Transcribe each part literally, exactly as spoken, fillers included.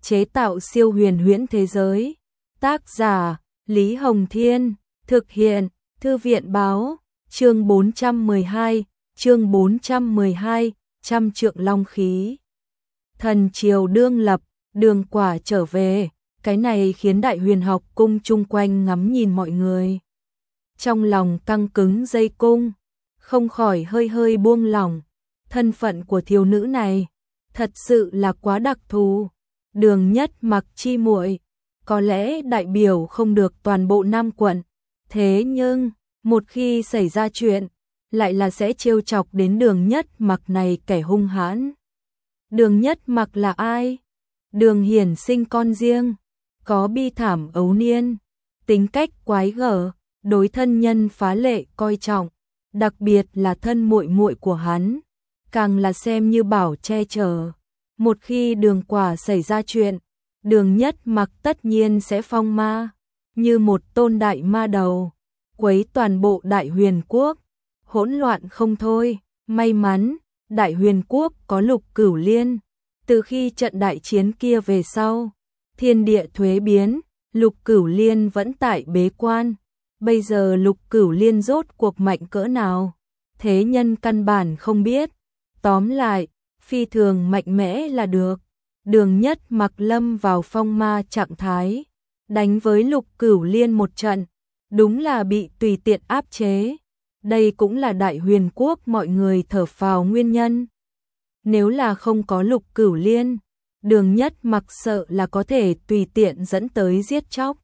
chế tạo siêu huyền huyễn thế giới. Tác giả Lý Hồng Thiên, thực hiện Thư viện Báo, chương bốn trăm mười hai, chương bốn trăm mười hai, trăm trượng long khí. Thần triều đương lập, Đường Quả trở về, cái này khiến Đại Huyền Học Cung chung quanh ngắm nhìn mọi người. Trong lòng căng cứng dây cung, không khỏi hơi hơi buông lỏng, thân phận của thiếu nữ này thật sự là quá đặc thù. Đường Nhất Mặc chi muội, có lẽ đại biểu không được toàn bộ Nam quận, thế nhưng một khi xảy ra chuyện, lại là sẽ trêu chọc đến Đường Nhất Mặc này kẻ hung hãn. Đường Nhất Mặc là ai? Đường Hiển sinh con riêng, có bi thảm ấu niên, tính cách quái gở, đối thân nhân phá lệ coi trọng, đặc biệt là thân muội muội của hắn, càng là xem như bảo che chở. Một khi Đường Quả xảy ra chuyện, Đường Nhất Mặc tất nhiên sẽ phong ma, như một tôn đại ma đầu, quấy toàn bộ Đại Huyền Quốc, hỗn loạn không thôi. May mắn, Đại Huyền Quốc có Lục Cửu Liên, từ khi trận đại chiến kia về sau, thiên địa thuế biến, Lục Cửu Liên vẫn tại bế quan. Bây giờ Lục Cửu Liên rốt cuộc mạnh cỡ nào, thế nhân căn bản không biết. Tóm lại, phi thường mạnh mẽ là được. Đường Nhất Mặc lâm vào phong ma trạng thái, đánh với Lục Cửu Liên một trận, đúng là bị tùy tiện áp chế. Đây cũng là Đại Huyền Quốc mọi người thở phào nguyên nhân. Nếu là không có Lục Cửu Liên, Đường Nhất Mặc sợ là có thể tùy tiện dẫn tới giết chóc.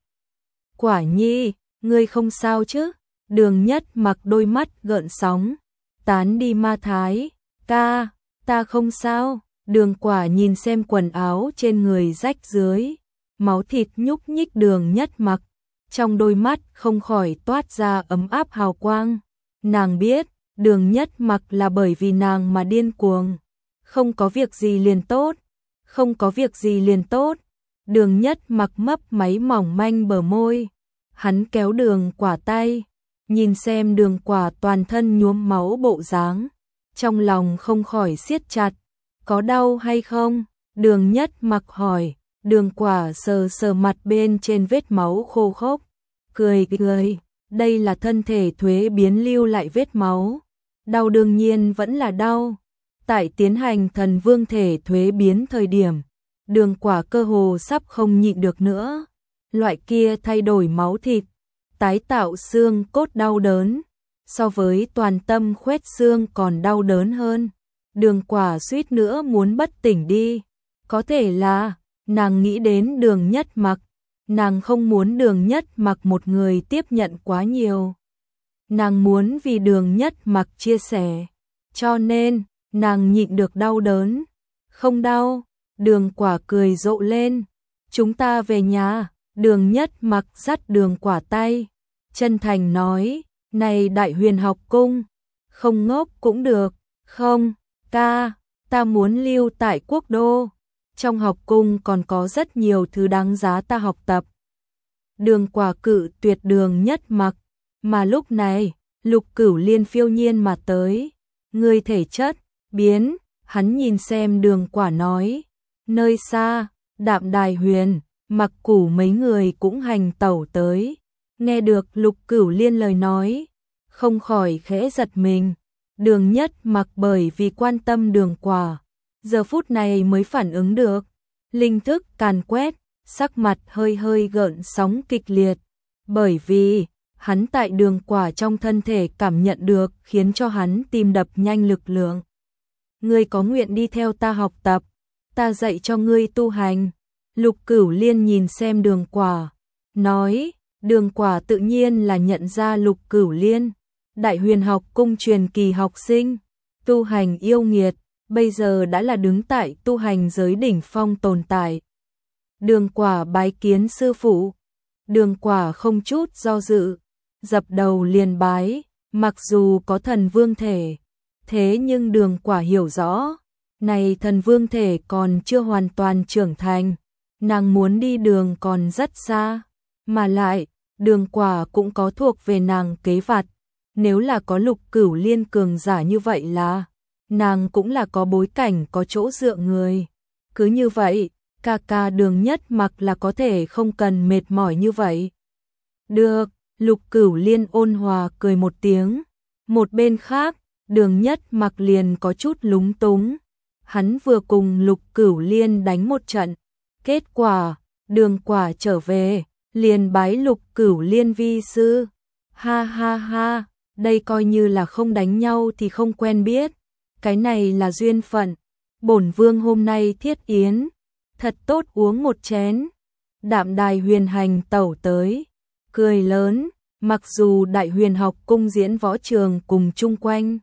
Quả nhi, ngươi không sao chứ? Đường Nhất Mặc đôi mắt gợn sóng, tán đi ma thái. Ca, ta không sao. Đường Quả nhìn xem quần áo trên người rách dưới, máu thịt nhúc nhích Đường Nhất Mặc, trong đôi mắt không khỏi toát ra ấm áp hào quang. Nàng biết, Đường Nhất Mặc là bởi vì nàng mà điên cuồng. Không có việc gì liền tốt, không có việc gì liền tốt. Đường Nhất Mặc mấp máy mỏng manh bờ môi, hắn kéo Đường Quả tay, nhìn xem Đường Quả toàn thân nhuốm máu bộ dáng, trong lòng không khỏi siết chặt. Có đau hay không? Đường Nhất Mặc hỏi. Đường Quả sờ sờ mặt bên trên vết máu khô khốc, cười cười, đây là thân thể thuế biến lưu lại vết máu. Đau đương nhiên vẫn là đau. Tại tiến hành thần vương thể thuế biến thời điểm, Đường Quả cơ hồ sắp không nhịn được nữa. Loại kia thay đổi máu thịt, tái tạo xương cốt đau đớn, so với toàn tâm khuét xương còn đau đớn hơn. Đường Quả suýt nữa muốn bất tỉnh đi. Có thể là nàng nghĩ đến Đường Nhất Mặc, nàng không muốn Đường Nhất Mặc một người tiếp nhận quá nhiều. Nàng muốn vì Đường Nhất Mặc chia sẻ, cho nên nàng nhịn được đau đớn. Không đau. Đường Quả cười rộ lên. Chúng ta về nhà. Đường Nhất Mặc dắt Đường Quả tay, chân thành nói, này Đại Huyền Học Cung, không ngốc cũng được. Không, ca, ta muốn lưu tại quốc đô. Trong học cung còn có rất nhiều thứ đáng giá ta học tập. Đường Quả cự tuyệt Đường Nhất Mặc, mà lúc này, Lục Cửu Liên phiêu nhiên mà tới. Ngươi thể chất biến, hắn nhìn xem Đường Quả nói. Nơi xa, Đạm Đài Huyền, Mặc Củ mấy người cũng hành tẩu tới. Nghe được Lục Cửu Liên lời nói, không khỏi khẽ giật mình. Đường Nhất Mặc bởi vì quan tâm Đường Quả, giờ phút này mới phản ứng được. Linh thức càn quét, sắc mặt hơi hơi gợn sóng kịch liệt, bởi vì hắn tại Đường Quả trong thân thể cảm nhận được khiến cho hắn tim đập nhanh lực lượng. Ngươi có nguyện đi theo ta học tập, ta dạy cho ngươi tu hành. Lục Cửu Liên nhìn xem Đường Quả, nói. Đường Quả tự nhiên là nhận ra Lục Cửu Liên, Đại Huyền Học Cung truyền kỳ học sinh, tu hành yêu nghiệt, bây giờ đã là đứng tại tu hành giới đỉnh phong tồn tại. Đường Quả bái kiến sư phụ. Đường Quả không chút do dự, dập đầu liền bái. Mặc dù có thần vương thể, thế nhưng Đường Quả hiểu rõ, này thần vương thể còn chưa hoàn toàn trưởng thành, nàng muốn đi đường còn rất xa, mà lại, Đường Quả cũng có thuộc về nàng kế vặt. Nếu là có Lục Cửu Liên cường giả như vậy là, nàng cũng là có bối cảnh có chỗ dựa người. Cứ như vậy, ca ca Đường Nhất Mặc là có thể không cần mệt mỏi như vậy. Được, Lục Cửu Liên ôn hòa cười một tiếng. Một bên khác, Đường Nhất Mặc liền có chút lúng túng. Hắn vừa cùng Lục Cửu Liên đánh một trận. Kết quả, Đường Quả trở về, liền bái Lục Cửu Liên vi sư. Ha ha ha, đây coi như là không đánh nhau thì không quen biết. Cái này là duyên phận. Bổn vương hôm nay thiết yến, thật tốt uống một chén. Đạm Đài Huyền Hành tẩu tới, cười lớn, mặc dù Đại Huyền học cung diễn võ trường cùng chung quanh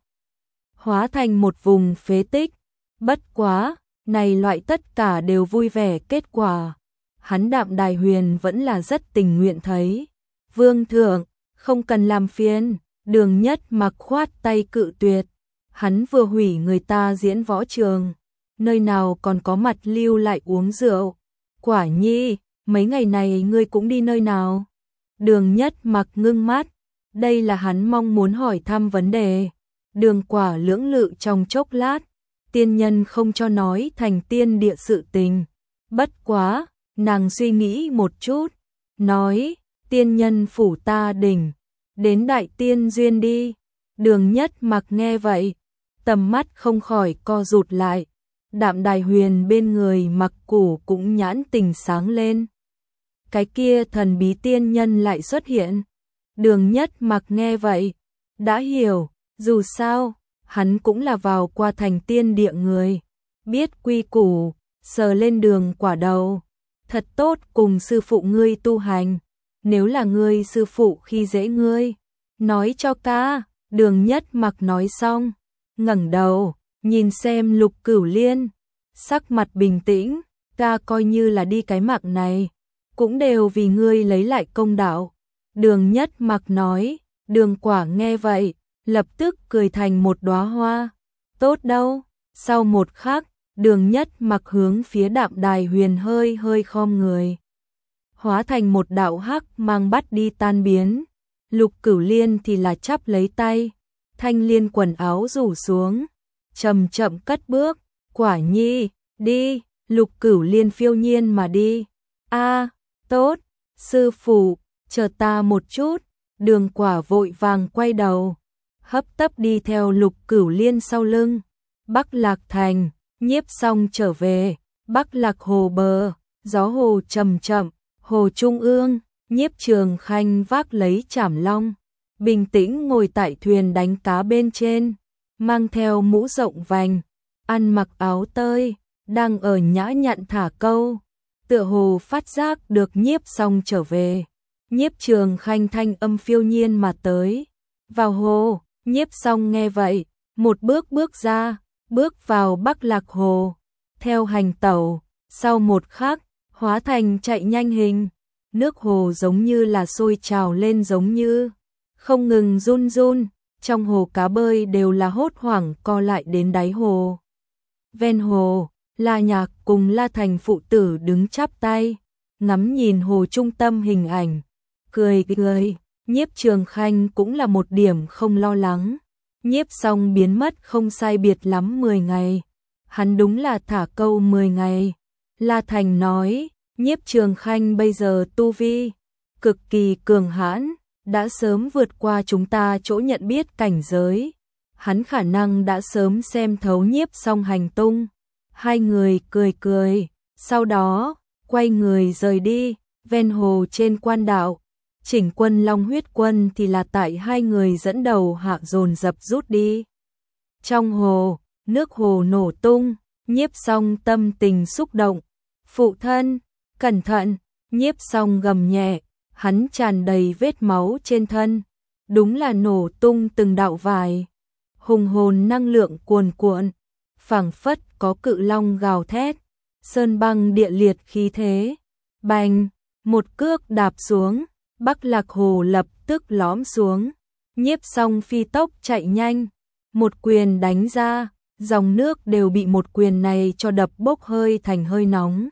hóa thành một vùng phế tích, bất quá, này loại tất cả đều vui vẻ kết quả. Hắn Đạm Đài Huyền vẫn là rất tình nguyện thấy. Vương thượng, không cần làm phiền, Đường Nhất Mặc khoát tay cự tuyệt. Hắn vừa hủy người ta diễn võ trường, nơi nào còn có mặt lưu lại uống rượu. Quả nhi, mấy ngày này ngươi cũng đi nơi nào? Đường Nhất Mặc ngưng mắt, đây là hắn mong muốn hỏi thăm vấn đề. Đường Quả lưỡng lự trong chốc lát, tiên nhân không cho nói thành tiên địa sự tình. Bất quá, nàng suy nghĩ một chút, nói, tiên nhân phủ ta đỉnh, đến đại tiên duyên đi. Đường Nhất Mặc nghe vậy, tầm mắt không khỏi co rụt lại. Đạm Đài Huyền bên người Mặc Củ cũng nhãn tình sáng lên. Cái kia thần bí tiên nhân lại xuất hiện. Đường Nhất Mặc nghe vậy, đã hiểu, dù sao, hắn cũng là vào qua thành tiên địa người. Biết quy củ, sờ lên Đường Quả đầu. Thật tốt cùng sư phụ ngươi tu hành. Nếu là ngươi sư phụ khi dễ ngươi, nói cho ca. Đường Nhất Mặc nói xong, ngẩng đầu, nhìn xem Lục Cửu Liên. Sắc mặt bình tĩnh, ca coi như là đi cái mạng này, cũng đều vì ngươi lấy lại công đạo. Đường Nhất Mặc nói, Đường Quả nghe vậy, lập tức cười thành một đóa hoa. Tốt đâu, sau một khắc, Đường Nhất Mặc hướng phía Đạm Đài Huyền hơi hơi khom người. Hóa thành một đạo hắc mang bắt đi tan biến. Lục Cửu Liên thì là chắp lấy tay, thanh liên quần áo rủ xuống, chậm chậm cất bước. Quả nhi, đi. Lục Cửu Liên phiêu nhiên mà đi. A, tốt, sư phụ, chờ ta một chút. Đường Quả vội vàng quay đầu, hấp tấp đi theo Lục Cửu Liên sau lưng. Bắc Lạc Thành, Nhiếp Song trở về. Bắc Lạc hồ bờ, gió hồ chậm chậm, hồ trung ương, Nhiếp Trường Khanh vác lấy chảm long, bình tĩnh ngồi tại thuyền đánh cá bên trên, mang theo mũ rộng vành, ăn mặc áo tơi, đang ở nhã nhặn thả câu, tựa hồ phát giác được Nhiếp Song trở về. Nhiếp Trường Khanh thanh âm phiêu nhiên mà tới, vào hồ. Nhiếp Song nghe vậy, một bước bước ra, bước vào Bắc Lạc hồ, theo hành tẩu, sau một khắc, hóa thành chạy nhanh hình. Nước hồ giống như là sôi trào lên, giống như không ngừng run run, trong hồ cá bơi đều là hốt hoảng co lại đến đáy hồ. Ven hồ, La Nhạc cùng La Thành phụ tử đứng chắp tay, ngắm nhìn hồ trung tâm hình ảnh, cười cười. Nhiếp Trường Khanh cũng là một điểm không lo lắng. Nhiếp Song biến mất không sai biệt lắm mười ngày. Hắn đúng là thả câu mười ngày. La Thành nói, Nhiếp Trường Khanh bây giờ tu vi cực kỳ cường hãn, đã sớm vượt qua chúng ta chỗ nhận biết cảnh giới. Hắn khả năng đã sớm xem thấu Nhiếp Song hành tung. Hai người cười cười, sau đó quay người rời đi. Ven hồ trên quan đạo, Chỉnh quân Long Huyết quân thì là tại hai người dẫn đầu hạ dồn dập rút đi. Trong hồ, nước hồ nổ tung, Nhiếp Song tâm tình xúc động. Phụ thân, cẩn thận. Nhiếp Song gầm nhẹ, hắn tràn đầy vết máu trên thân, đúng là nổ tung từng đạo vải. Hùng hồn năng lượng cuồn cuộn, phảng phất có cự long gào thét, sơn băng địa liệt khí thế. Bành, một cước đạp xuống, Bắc Lạc hồ lập tức lõm xuống. Nhiếp Song phi tốc chạy nhanh, một quyền đánh ra, dòng nước đều bị một quyền này cho đập bốc hơi thành hơi nóng.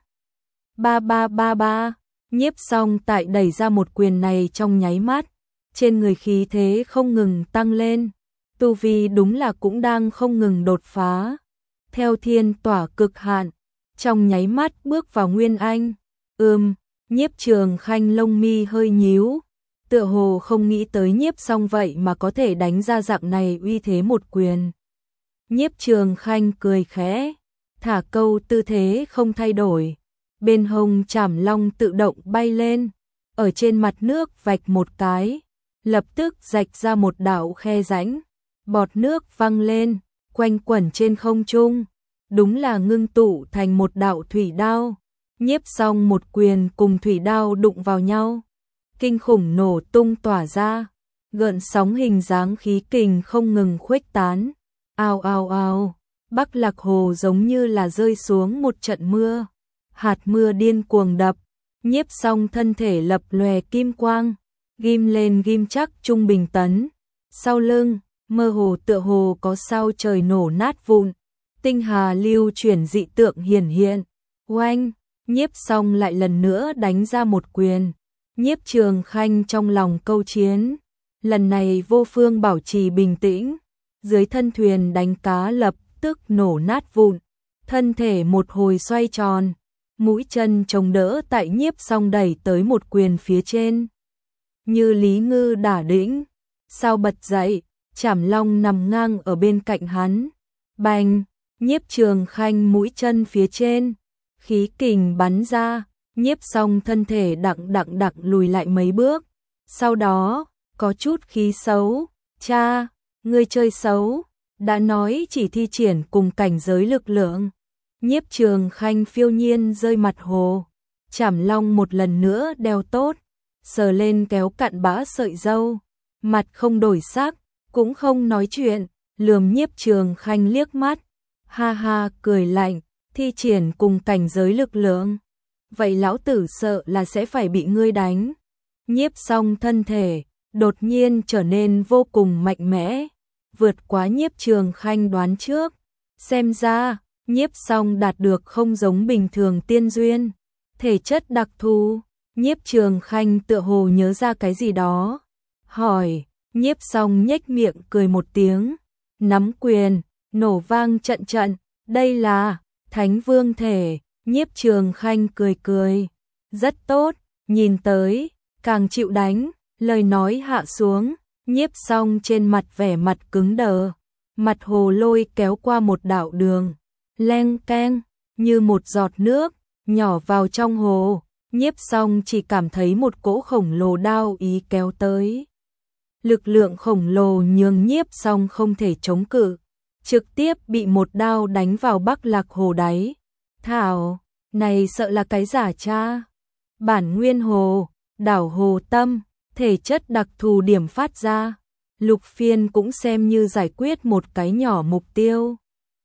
Ba ba ba ba, Nhiếp Song tại đẩy ra một quyền này trong nháy mắt, trên người khí thế không ngừng tăng lên, tu vi đúng là cũng đang không ngừng đột phá. Theo thiên tỏa cực hạn, trong nháy mắt bước vào Nguyên Anh. Ừm, Nhiếp Trường Khanh lông mi hơi nhíu, tựa hồ không nghĩ tới Nhiếp Song vậy mà có thể đánh ra dạng này uy thế một quyền. Nhiếp Trường Khanh cười khẽ, thả câu tư thế không thay đổi, bên hông Trảm Long tự động bay lên, ở trên mặt nước vạch một cái, lập tức rạch ra một đạo khe rãnh, bọt nước văng lên, quanh quẩn trên không trung, đúng là ngưng tụ thành một đạo thủy đao. Nhiếp Song một quyền cùng thủy đao đụng vào nhau, kinh khủng nổ tung tỏa ra, gợn sóng hình dáng khí kình không ngừng khuếch tán. Ao ao ao, Bắc Lạc Hồ giống như là rơi xuống một trận mưa, hạt mưa điên cuồng đập, Nhiếp Song thân thể lập lòe kim quang, ghim lên ghim chắc trung bình tấn, sau lưng, mơ hồ tựa hồ có sao trời nổ nát vụn, tinh hà lưu chuyển dị tượng hiển hiện. Oanh, Nhiếp Song lại lần nữa đánh ra một quyền. Nhiếp Trường Khanh trong lòng câu chiến, lần này vô phương bảo trì bình tĩnh, dưới thân thuyền đánh cá lập tức nổ nát vụn, thân thể một hồi xoay tròn, mũi chân chống đỡ tại Nhiếp Song đẩy tới một quyền phía trên. Như Lý Ngư đả đĩnh, sao bật dậy, Trảm Long nằm ngang ở bên cạnh hắn. Bành, Nhiếp Trường Khanh mũi chân phía trên, khí kình bắn ra, Nhiếp Song thân thể đặng đặng đặng lùi lại mấy bước. Sau đó, có chút khí xấu, cha, ngươi chơi xấu, đã nói chỉ thi triển cùng cảnh giới lực lượng. Nhiếp Trường Khanh phiêu nhiên rơi mặt hồ, Trảm Long một lần nữa đeo tốt, sờ lên kéo cặn bã sợi râu, mặt không đổi sắc, cũng không nói chuyện, lườm Nhiếp Trường Khanh liếc mắt, ha ha cười lạnh, thi triển cùng cảnh giới lực lượng. Vậy lão tử sợ là sẽ phải bị ngươi đánh. Nhiếp Song thân thể đột nhiên trở nên vô cùng mạnh mẽ, vượt quá Nhiếp Trường Khanh đoán trước. Xem ra, Nhiếp Song đạt được không giống bình thường tiên duyên, thể chất đặc thù. Nhiếp Trường Khanh tựa hồ nhớ ra cái gì đó, hỏi. Nhiếp Song nhếch miệng cười một tiếng, nắm quyền, nổ vang trận trận, đây là Thánh Vương thể. Nhiếp Trường Khanh cười cười, rất tốt, nhìn tới, càng chịu đánh. Lời nói hạ xuống, Nhiếp Song trên mặt vẻ mặt cứng đờ, mặt hồ lôi kéo qua một đạo đường, leng keng, như một giọt nước, nhỏ vào trong hồ. Nhiếp Song chỉ cảm thấy một cỗ khổng lồ đao ý kéo tới. Lực lượng khổng lồ nhường Nhiếp Song không thể chống cự, trực tiếp bị một đao đánh vào Bắc Lạc Hồ đáy. Thảo, này sợ là cái giả cha. Bản nguyên hồ, đảo hồ tâm, thể chất đặc thù điểm phát ra. Lục Phiên cũng xem như giải quyết một cái nhỏ mục tiêu.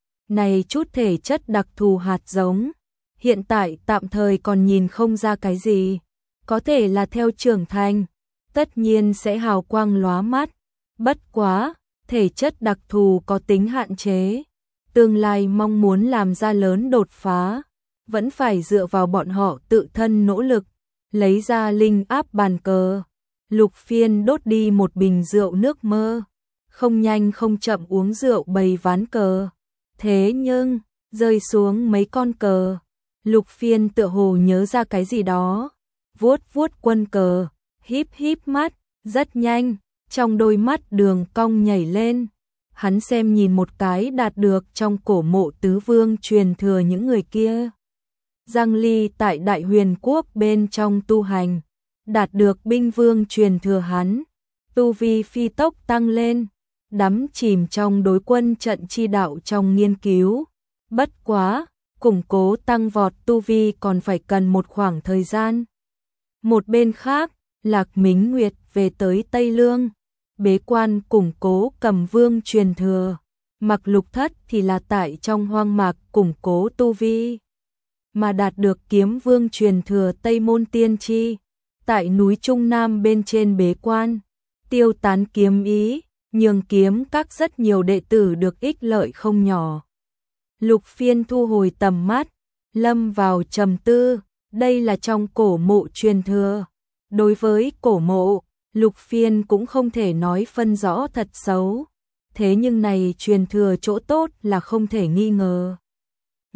Này chút thể chất đặc thù hạt giống, hiện tại tạm thời còn nhìn không ra cái gì. Có thể là theo trưởng thành, tất nhiên sẽ hào quang lóa mắt. Bất quá, thể chất đặc thù có tính hạn chế. Tương lai mong muốn làm ra lớn đột phá, vẫn phải dựa vào bọn họ tự thân nỗ lực, lấy ra linh áp bàn cờ. Lục Phiên đốt đi một bình rượu nước mơ, không nhanh không chậm uống rượu bày ván cờ. Thế nhưng, rơi xuống mấy con cờ, Lục Phiên tựa hồ nhớ ra cái gì đó, vuốt vuốt quân cờ, híp híp mắt, rất nhanh, trong đôi mắt đường cong nhảy lên. Hắn xem nhìn một cái đạt được trong cổ mộ tứ vương truyền thừa những người kia. Giang Ly tại Đại Huyền Quốc bên trong tu hành, đạt được binh vương truyền thừa hắn, tu vi phi tốc tăng lên, đắm chìm trong đối quân trận chi đạo trong nghiên cứu. Bất quá, củng cố tăng vọt tu vi còn phải cần một khoảng thời gian. Một bên khác, Lạc Mính Nguyệt về tới Tây Lương, bế quan củng cố Cầm Vương truyền thừa. Mặc Lục Thất thì là tại trong hoang mạc củng cố tu vi, mà đạt được Kiếm Vương truyền thừa Tây Môn Tiên Chi, tại núi Trung Nam bên trên bế quan, tiêu tán kiếm ý, nhường kiếm các rất nhiều đệ tử được ích lợi không nhỏ. Lục Phiên thu hồi tầm mắt, lâm vào trầm tư, đây là trong cổ mộ truyền thừa. Đối với cổ mộ, Lục Phiên cũng không thể nói phân rõ thật xấu, thế nhưng này truyền thừa chỗ tốt là không thể nghi ngờ.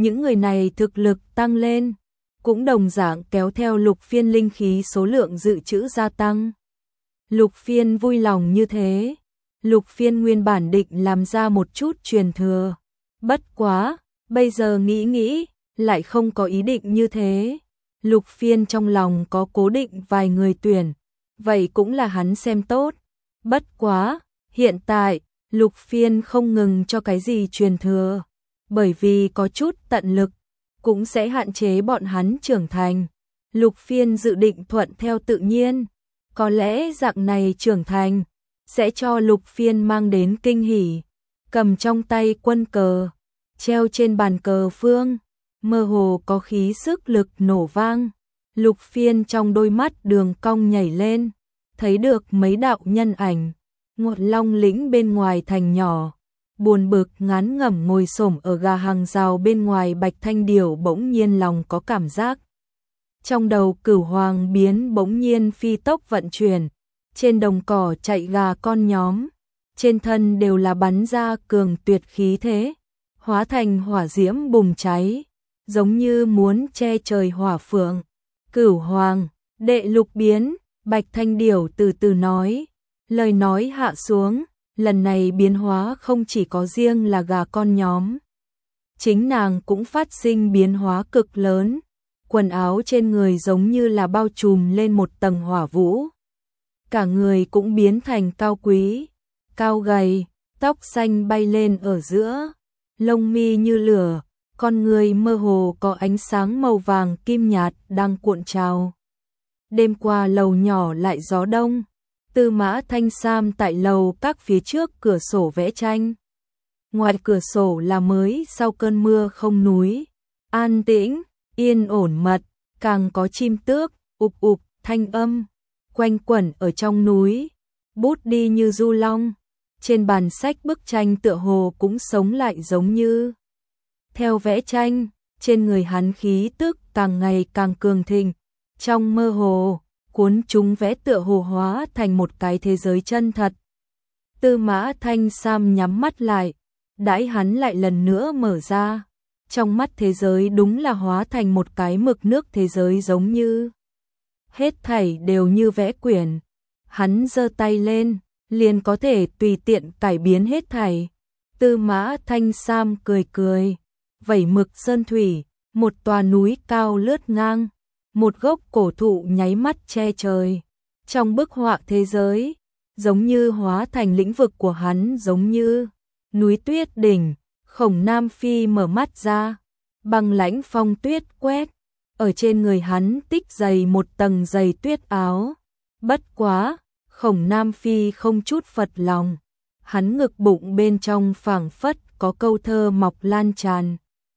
những người này thực lực tăng lên, cũng đồng dạng kéo theo Lục Phiên linh khí số lượng dự trữ gia tăng. Lục Phiên vui lòng như thế. Lục Phiên nguyên bản định làm ra một chút truyền thừa. Bất quá, bây giờ nghĩ nghĩ, lại không có ý định như thế. Lục Phiên trong lòng có cố định vài người tuyển, vậy cũng là hắn xem tốt. Bất quá, hiện tại, Lục Phiên không ngừng cho cái gì truyền thừa, bởi vì có chút tận lực, cũng sẽ hạn chế bọn hắn trưởng thành. Lục Phiên dự định thuận theo tự nhiên, có lẽ dạng này trưởng thành, sẽ cho Lục Phiên mang đến kinh hỉ. Cầm trong tay quân cờ, treo trên bàn cờ phương, mơ hồ có khí sức lực nổ vang. Lục Phiên trong đôi mắt đường cong nhảy lên, thấy được mấy đạo nhân ảnh, Ngột Long lĩnh bên ngoài thành nhỏ, buồn bực ngán ngẩm ngồi xổm ở gà hàng rào bên ngoài. Bạch Thanh Điểu bỗng nhiên lòng có cảm giác. Trong đầu Cửu Hoàng biến bỗng nhiên phi tốc vận chuyển, trên đồng cỏ chạy gà con nhóm, trên thân đều là bắn ra cường tuyệt khí thế, hóa thành hỏa diễm bùng cháy, giống như muốn che trời hỏa phượng. Cửu Hoàng, đệ lục biến, Bạch Thanh Điểu từ từ nói, lời nói hạ xuống, lần này biến hóa không chỉ có riêng là gà con nhóm. Chính nàng cũng phát sinh biến hóa cực lớn, quần áo trên người giống như là bao trùm lên một tầng hỏa vũ. Cả người cũng biến thành cao quý, cao gầy, tóc xanh bay lên ở giữa, lông mi như lửa, con người mơ hồ có ánh sáng màu vàng kim nhạt đang cuộn trào. Đêm qua lầu nhỏ lại gió đông, Tư Mã Thanh Sam tại lầu các phía trước cửa sổ vẽ tranh. Ngoài cửa sổ là mới sau cơn mưa không núi, an tĩnh, yên ổn mật, càng có chim tước, ục ục, thanh âm, quanh quẩn ở trong núi, bút đi như du long. Trên bàn sách bức tranh tựa hồ cũng sống lại giống như theo vẽ tranh, trên người hắn khí tức càng ngày càng cường thịnh, trong mơ hồ, cuốn chúng vẽ tựa hồ hóa thành một cái thế giới chân thật. Tư Mã Thanh Sam nhắm mắt lại, đãi hắn lại lần nữa mở ra, trong mắt thế giới đúng là hóa thành một cái mực nước thế giới giống như hết thảy đều như vẽ quyển. Hắn giơ tay lên, liền có thể tùy tiện cải biến hết thảy. Tư Mã Thanh Sam cười cười, vẩy mực sơn thủy, một tòa núi cao lướt ngang, một gốc cổ thụ nháy mắt che trời. Trong bức họa thế giới, giống như hóa thành lĩnh vực của hắn, giống như núi tuyết đỉnh. Khổng Nam Phi mở mắt ra, băng lãnh phong tuyết quét, ở trên người hắn tích dày một tầng dày tuyết áo. Bất quá, Khổng Nam Phi không chút phật lòng, hắn ngực bụng bên trong phảng phất có câu thơ mọc lan tràn.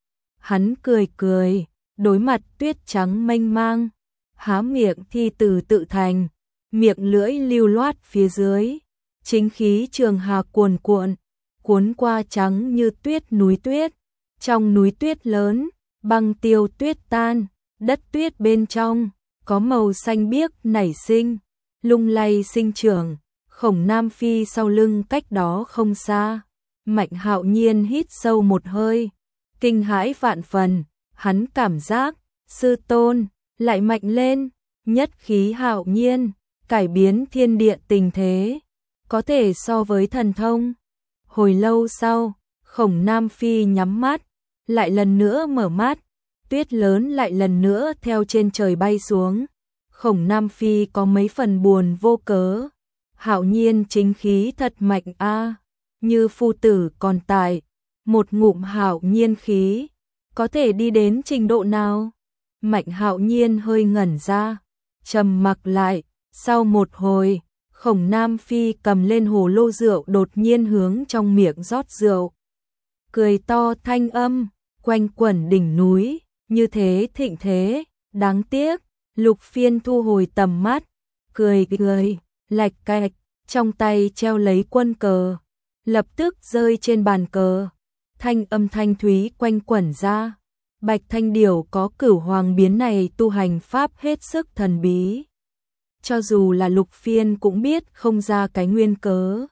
Hắn cười cười, đối mặt tuyết trắng mênh mang, há miệng thi từ tự thành, miệng lưỡi lưu loát phía dưới, chính khí trường hà cuồn cuộn, cuốn qua trắng như tuyết núi tuyết. Trong núi tuyết lớn, băng tiêu tuyết tan, đất tuyết bên trong có màu xanh biếc nảy sinh, lung lay sinh trưởng. Khổng Nam Phi sau lưng cách đó không xa, Mạnh Hạo Nhiên hít sâu một hơi, kinh hãi vạn phần. Hắn cảm giác sư tôn lại mạnh lên, nhất khí hạo nhiên, cải biến thiên địa tình thế, có thể so với thần thông. Hồi lâu sau, Khổng Nam Phi nhắm mắt, lại lần nữa mở mắt, tuyết lớn lại lần nữa theo trên trời bay xuống. Khổng Nam Phi có mấy phần buồn vô cớ. Hạo nhiên chính khí thật mạnh a, như phu tử còn tại, một ngụm hạo nhiên khí, có thể đi đến trình độ nào? Mạnh Hạo Nhiên hơi ngẩn ra, trầm mặc lại, sau một hồi, Khổng Nam Phi cầm lên hồ lô rượu đột nhiên hướng trong miệng rót rượu. Cười to thanh âm, quanh quẩn đỉnh núi, như thế thịnh thế, đáng tiếc. Lục Phiên thu hồi tầm mắt, cười cười, lạch cạch, trong tay treo lấy quân cờ, lập tức rơi trên bàn cờ. Thanh âm thanh thúy quanh quẩn ra, Bạch Thanh Điểu có Cửu Hoàng biến này tu hành pháp hết sức thần bí. Cho dù là Lục Phiên cũng biết không ra cái nguyên cớ.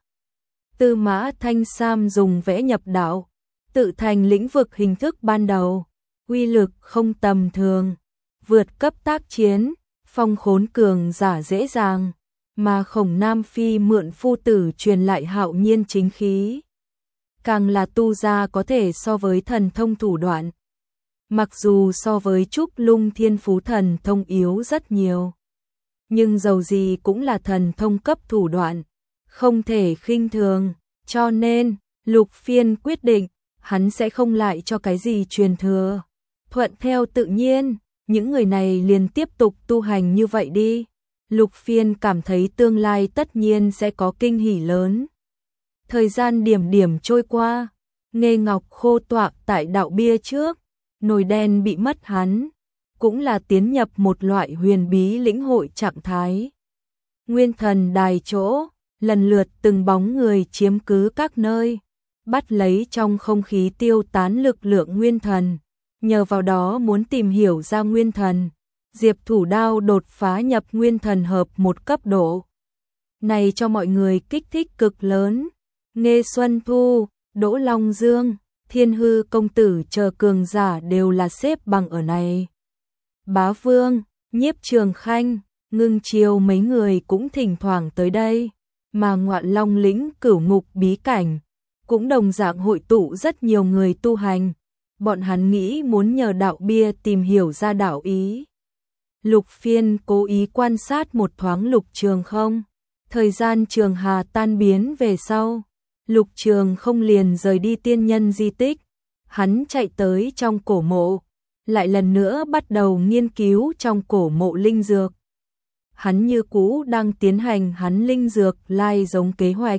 Tư Mã Thanh Sam dùng vẽ nhập đạo, tự thành lĩnh vực hình thức ban đầu, uy lực không tầm thường, vượt cấp tác chiến, phong khốn cường giả dễ dàng, mà Khổng Nam Phi mượn phu tử truyền lại hạo nhiên chính khí. Càng là tu gia có thể so với thần thông thủ đoạn. Mặc dù so với Trúc Lung thiên phú thần thông yếu rất nhiều, nhưng dầu gì cũng là thần thông cấp thủ đoạn, không thể khinh thường, cho nên Lục Phiên quyết định, hắn sẽ không lại cho cái gì truyền thừa. Thuận theo tự nhiên, những người này liền tiếp tục tu hành như vậy đi. Lục Phiên cảm thấy tương lai tất nhiên sẽ có kinh hỉ lớn. Thời gian điểm điểm trôi qua, Nghê Ngọc khô tọa tại đạo bia trước, nồi đen bị mất hắn, cũng là tiến nhập một loại huyền bí lĩnh hội trạng thái. Nguyên thần đài chỗ, lần lượt từng bóng người chiếm cứ các nơi, bắt lấy trong không khí tiêu tán lực lượng nguyên thần, nhờ vào đó muốn tìm hiểu ra nguyên thần. Diệp Thủ Đao đột phá nhập nguyên thần hợp một cấp độ. Này cho mọi người kích thích cực lớn. Nghê Xuân Thu, Đỗ Long Dương, Thiên Hư công tử chờ cường giả đều là xếp bằng ở này. Bá Vương, Nhiếp Trường Khanh, Ngưng Chiêu mấy người cũng thỉnh thoảng tới đây, mà Ngoạn Long lĩnh Cửu Ngục bí cảnh cũng đồng dạng hội tụ rất nhiều người tu hành. Bọn hắn nghĩ muốn nhờ đạo bia tìm hiểu ra đạo ý. Lục Phiên cố ý quan sát một thoáng Lục Trường không. Thời gian Trường Hà tan biến về sau, Lục Trường không liền rời đi tiên nhân di tích. Hắn chạy tới trong cổ mộ, lại lần nữa bắt đầu nghiên cứu trong cổ mộ linh dược. Hắn như cũ đang tiến hành hắn linh dược lai giống kế hoạch,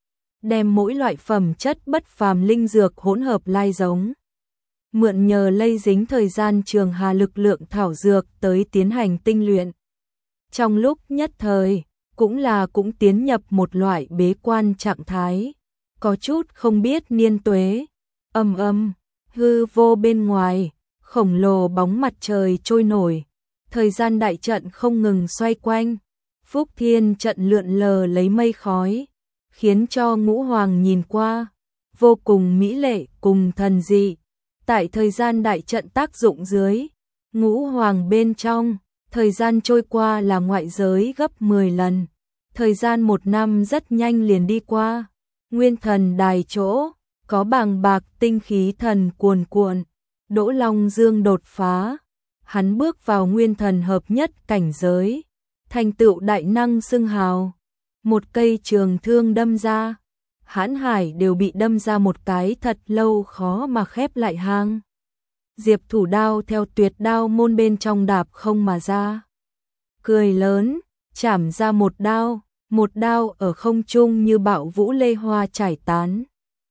đem mỗi loại phẩm chất bất phàm linh dược hỗn hợp lai giống, mượn nhờ lây dính thời gian Trường Hà lực lượng thảo dược tới tiến hành tinh luyện. Trong lúc nhất thời, cũng là cũng tiến nhập một loại bế quan trạng thái, có chút không biết niên tuế. Âm âm, hư vô bên ngoài, khổng lồ bóng mặt trời trôi nổi, thời gian đại trận không ngừng xoay quanh, Phúc Thiên trận lượn lờ lấy mây khói, khiến cho Ngũ Hoàng nhìn qua vô cùng mỹ lệ cùng thần dị. Tại thời gian đại trận tác dụng dưới, Ngũ Hoàng bên trong, thời gian trôi qua là ngoại giới gấp mười lần. Thời gian một năm rất nhanh liền đi qua. Nguyên thần đài chỗ, có bàng bạc tinh khí thần cuồn cuộn. Đỗ Long Dương đột phá, hắn bước vào nguyên thần hợp nhất cảnh giới, thành tựu đại năng xưng hào. Một cây trường thương đâm ra, hãn hải đều bị đâm ra một cái thật lâu khó mà khép lại hang. Diệp Thủ Đao theo tuyệt đao môn bên trong đạp không mà ra, cười lớn, chảm ra một đao, một đao ở không trung như bạo vũ lê hoa trải tán,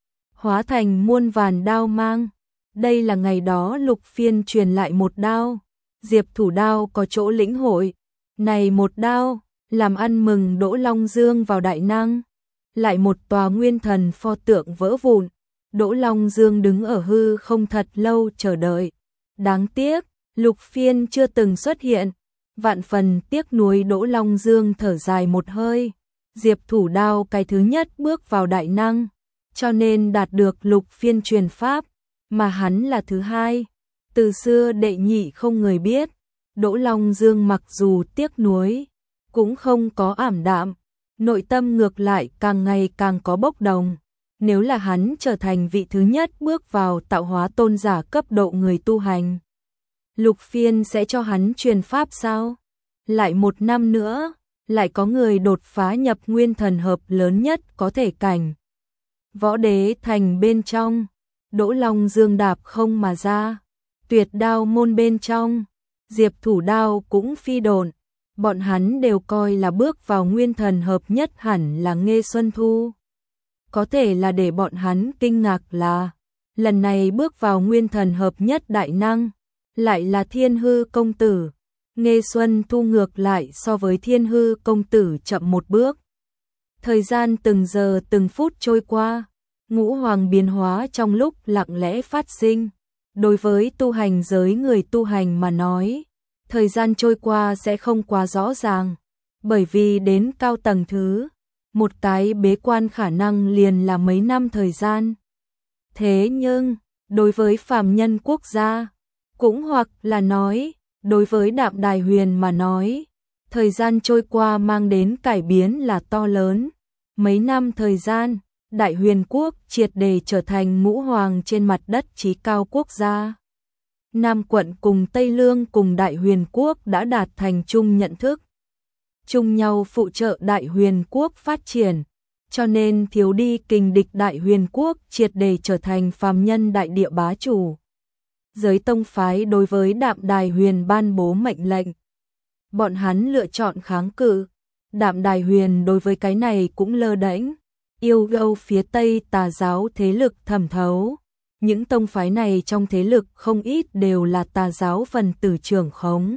hóa thành muôn vàn đao mang. Đây là ngày đó Lục Phiên truyền lại một đao, Diệp Thủ Đao có chỗ lĩnh hội, này một đao, làm ăn mừng Đỗ Long Dương vào đại năng. Lại một tòa nguyên thần pho tượng vỡ vụn, Đỗ Long Dương đứng ở hư không thật lâu chờ đợi. Đáng tiếc, Lục Phiên chưa từng xuất hiện, vạn phần tiếc nuối. Đỗ Long Dương thở dài một hơi, Diệp Thủ Đao cái thứ nhất bước vào đại năng, cho nên đạt được Lục Phiên truyền pháp, mà hắn là thứ hai. Từ xưa đệ nhị không người biết, Đỗ Long Dương mặc dù tiếc nuối, cũng không có ảm đạm, nội tâm ngược lại càng ngày càng có bốc đồng. Nếu là hắn trở thành vị thứ nhất bước vào tạo hóa tôn giả cấp độ người tu hành, Lục Phiên sẽ cho hắn truyền pháp sao? Lại một năm nữa, lại có người đột phá nhập nguyên thần hợp lớn nhất có thể cảnh. Võ Đế thành bên trong, Đỗ Long Dương đạp không mà ra, tuyệt đao môn bên trong, Diệp Thủ Đao cũng phi độn. Bọn hắn đều coi là bước vào nguyên thần hợp nhất hẳn là Nghê Xuân Thu. Có thể là để bọn hắn kinh ngạc là, lần này bước vào nguyên thần hợp nhất đại năng, lại là Thiên Hư công tử. Nghê Xuân Thu ngược lại so với Thiên Hư công tử chậm một bước. Thời gian từng giờ từng phút trôi qua, Ngũ Hoàng biến hóa trong lúc lặng lẽ phát sinh. Đối với tu hành giới người tu hành mà nói, thời gian trôi qua sẽ không quá rõ ràng, bởi vì đến cao tầng thứ, một cái bế quan khả năng liền là mấy năm thời gian. Thế nhưng, đối với phàm nhân quốc gia, Cũng hoặc là nói, đối với Đạm Đài Huyền mà nói, thời gian trôi qua mang đến cải biến là to lớn. Mấy năm thời gian, Đại Huyền quốc triệt để trở thành ngũ hoàng trên mặt đất chí cao quốc gia. Nam quận cùng Tây Lương cùng Đại Huyền quốc đã đạt thành chung nhận thức, chung nhau phụ trợ Đại Huyền quốc phát triển, cho nên thiếu đi kình địch Đại Huyền quốc triệt để trở thành phàm nhân đại địa bá chủ. Giới tông phái đối với Đạm Đài Huyền ban bố mệnh lệnh. Bọn hắn lựa chọn kháng cự. Đạm Đài Huyền đối với cái này cũng lơ đễnh, yêu gâu phía Tây tà giáo thế lực thẩm thấu. Những tông phái này trong thế lực không ít đều là tà giáo phần tử trưởng khống.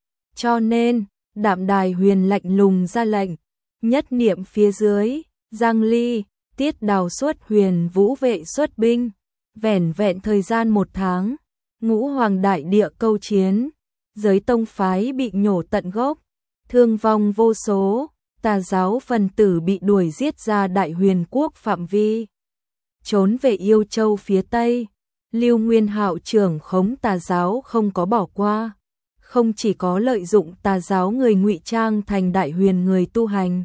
Cho nên, Đạm Đài Huyền lạnh lùng ra lệnh, nhất niệm phía dưới, Giang Ly, Tiết Đào xuất Huyền Vũ vệ xuất binh, vẻn vẹn thời gian một tháng, ngũ hoàng đại địa câu chiến, giới tông phái bị nhổ tận gốc, thương vong vô số, tà giáo phần tử bị đuổi giết ra Đại Huyền quốc phạm vi. Trốn về Yêu Châu phía Tây, Lưu Nguyên Hạo trưởng khống tà giáo không có bỏ qua, không chỉ có lợi dụng tà giáo người ngụy trang thành Đại Huyền người tu hành,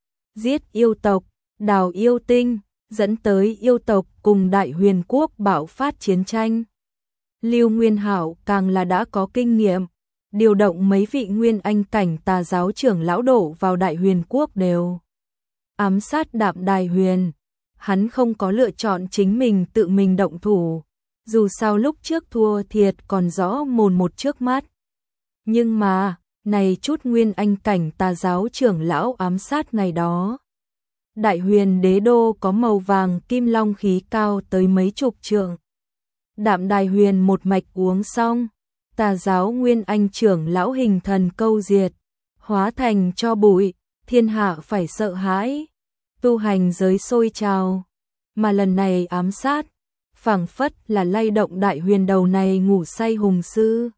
giết yêu tộc, đào yêu tinh, dẫn tới yêu tộc cùng Đại Huyền quốc bạo phát chiến tranh. Lưu Nguyên Hạo càng là đã có kinh nghiệm, điều động mấy vị nguyên anh cảnh tà giáo trưởng lão đổ vào Đại Huyền quốc đều ám sát Đạm Đài Huyền. Hắn không có lựa chọn chính mình tự mình động thủ, dù sao lúc trước thua thiệt còn rõ mồn một trước mắt. Nhưng mà, này chút nguyên anh cảnh tà giáo trưởng lão ám sát ngày đó. Đại Huyền đế đô có màu vàng kim long khí cao tới mấy chục trượng. Đạm Đài Huyền một mạch uống xong, tà giáo nguyên anh trưởng lão hình thần câu diệt, hóa thành cho bụi, thiên hạ phải sợ hãi. Tu hành giới sôi trào, mà lần này ám sát, phảng phất là lay động Đại Huyền đầu này ngủ say hùng sư.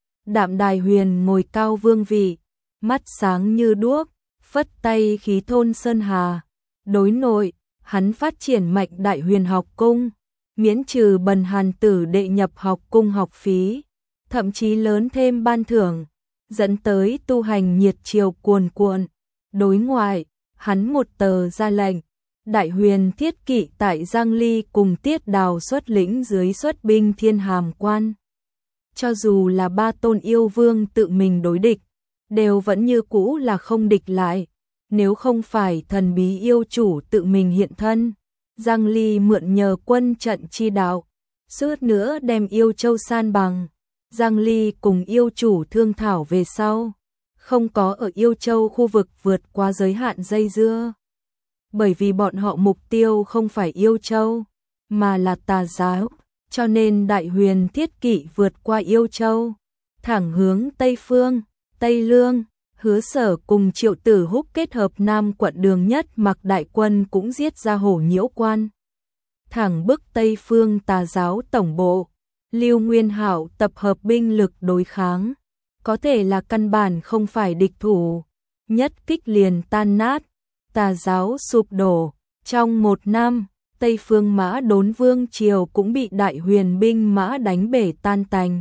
Đạm Đài Huyền ngồi cao vương vị, mắt sáng như đuốc, phất tay khí thôn sơn hà. Đối nội, hắn phát triển mạnh Đại Huyền học cung, miễn trừ bần hàn tử đệ nhập học cung học phí, thậm chí lớn thêm ban thưởng, dẫn tới tu hành nhiệt triều cuồn cuộn. Đối ngoại, hắn một tờ ra lệnh, Đại Huyền thiết kỵ tại Giang Ly cùng Tiết Đào xuất lĩnh dưới xuất binh Thiên Hàm Quan. Cho dù là ba tôn yêu vương tự mình đối địch, đều vẫn như cũ là không địch lại. Nếu không phải thần bí yêu chủ tự mình hiện thân, Giang Ly mượn nhờ quân trận chi đạo, suốt nữa đem Yêu Châu san bằng. Giang Ly cùng yêu chủ thương thảo về sau, không có ở Yêu Châu khu vực vượt qua giới hạn dây dưa. Bởi vì bọn họ mục tiêu không phải Yêu Châu, mà là tà giáo, cho nên Đại Huyền thiết kỵ vượt qua Yêu Châu, thẳng hướng Tây Phương, Tây Lương. Hứa Sở cùng Triệu Tử Húc kết hợp Nam quận Đường Nhất Mặc đại quân cũng giết ra Hổ Nhiễu Quan, thẳng bức Tây Phương tà giáo tổng bộ. Lưu Nguyên Hạo tập hợp binh lực đối kháng, có thể là căn bản không phải địch thủ, nhất kích liền tan nát, tà giáo sụp đổ. Trong một năm, Tây Phương Mã Đốn Vương triều cũng bị Đại Huyền binh mã đánh bể tan tành.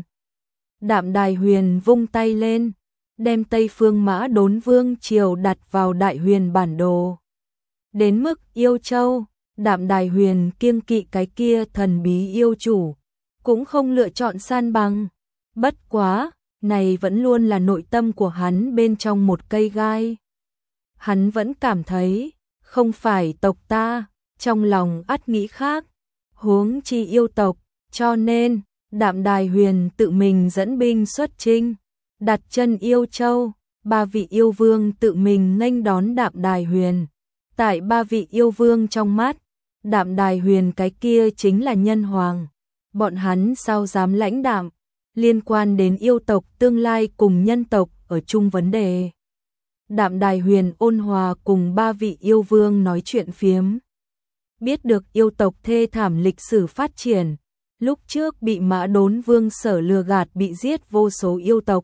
Đạm Đài Huyền vung tay lên, đem Tây Phương Mã Đốn Vương triều đặt vào Đại Huyền bản đồ. Đến mức Yêu Châu, Đạm Đài Huyền kiêng kỵ cái kia thần bí yêu chủ, cũng không lựa chọn san bằng. Bất quá, này vẫn luôn là nội tâm của hắn bên trong một cây gai. Hắn vẫn cảm thấy, không phải tộc ta, trong lòng ắt nghĩ khác, huống chi yêu tộc, cho nên, Đạm Đài Huyền tự mình dẫn binh xuất chinh, đặt chân Yêu Châu, ba vị yêu vương tự mình nghênh đón Đạm Đài Huyền. Tại ba vị yêu vương trong mắt, Đạm Đài Huyền cái kia chính là nhân hoàng. Bọn hắn sao dám lãnh đạm, liên quan đến yêu tộc tương lai cùng nhân tộc ở chung vấn đề. Đạm Đài Huyền ôn hòa cùng ba vị yêu vương nói chuyện phiếm. Biết được yêu tộc thê thảm lịch sử phát triển, lúc trước bị Mã Đốn Vương Sở lừa gạt bị giết vô số yêu tộc,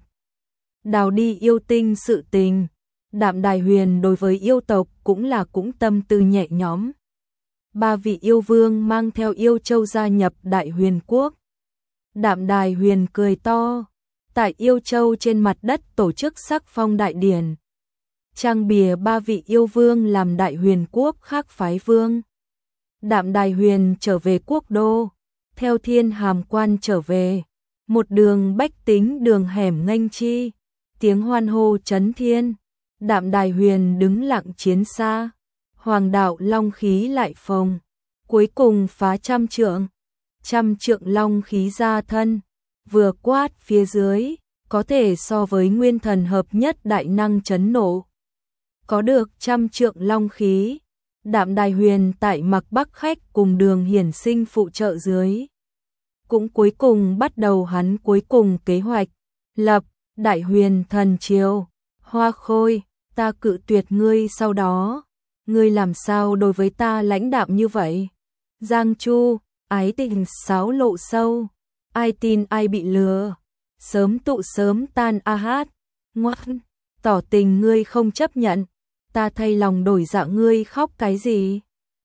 đào đi yêu tinh sự tình. Đạm Đài Huyền đối với yêu tộc cũng là cũng tâm tư nhẹ nhõm. Ba vị yêu vương mang theo Yêu Châu gia nhập Đại Huyền quốc. Đạm Đài Huyền cười to, tại Yêu Châu trên mặt đất tổ chức sắc phong đại điển. Trang bìa ba vị yêu vương làm đại huyền quốc khác phái vương. Đạm Đài Huyền trở về quốc đô, theo Thiên Hàm Quan trở về, một đường bách tính đường hẻm nghênh chi, tiếng hoan hô chấn thiên. Đạm Đài Huyền đứng lặng chiến xa, hoàng đạo long khí lại phồng, cuối cùng phá trăm trượng, trăm trượng long khí ra thân, vừa quát phía dưới, có thể so với nguyên thần hợp nhất đại năng chấn nộ. Có được trăm trượng long khí, Đạm Đài Huyền tại Mạc Bắc Khách cùng Đường Hiển Sinh phụ trợ dưới, cũng cuối cùng bắt đầu hắn cuối cùng kế hoạch, lập Đại Huyền Thần Triều. Hoa Khôi, ta cự tuyệt ngươi, sau đó ngươi làm sao đối với ta lãnh đạm như vậy? Giang Chu, ái tình sáo lộ sâu, ai tin ai bị lừa, sớm tụ sớm tan a hát, ngoan, tỏ tình ngươi không chấp nhận, ta thay lòng đổi dạ, ngươi khóc cái gì?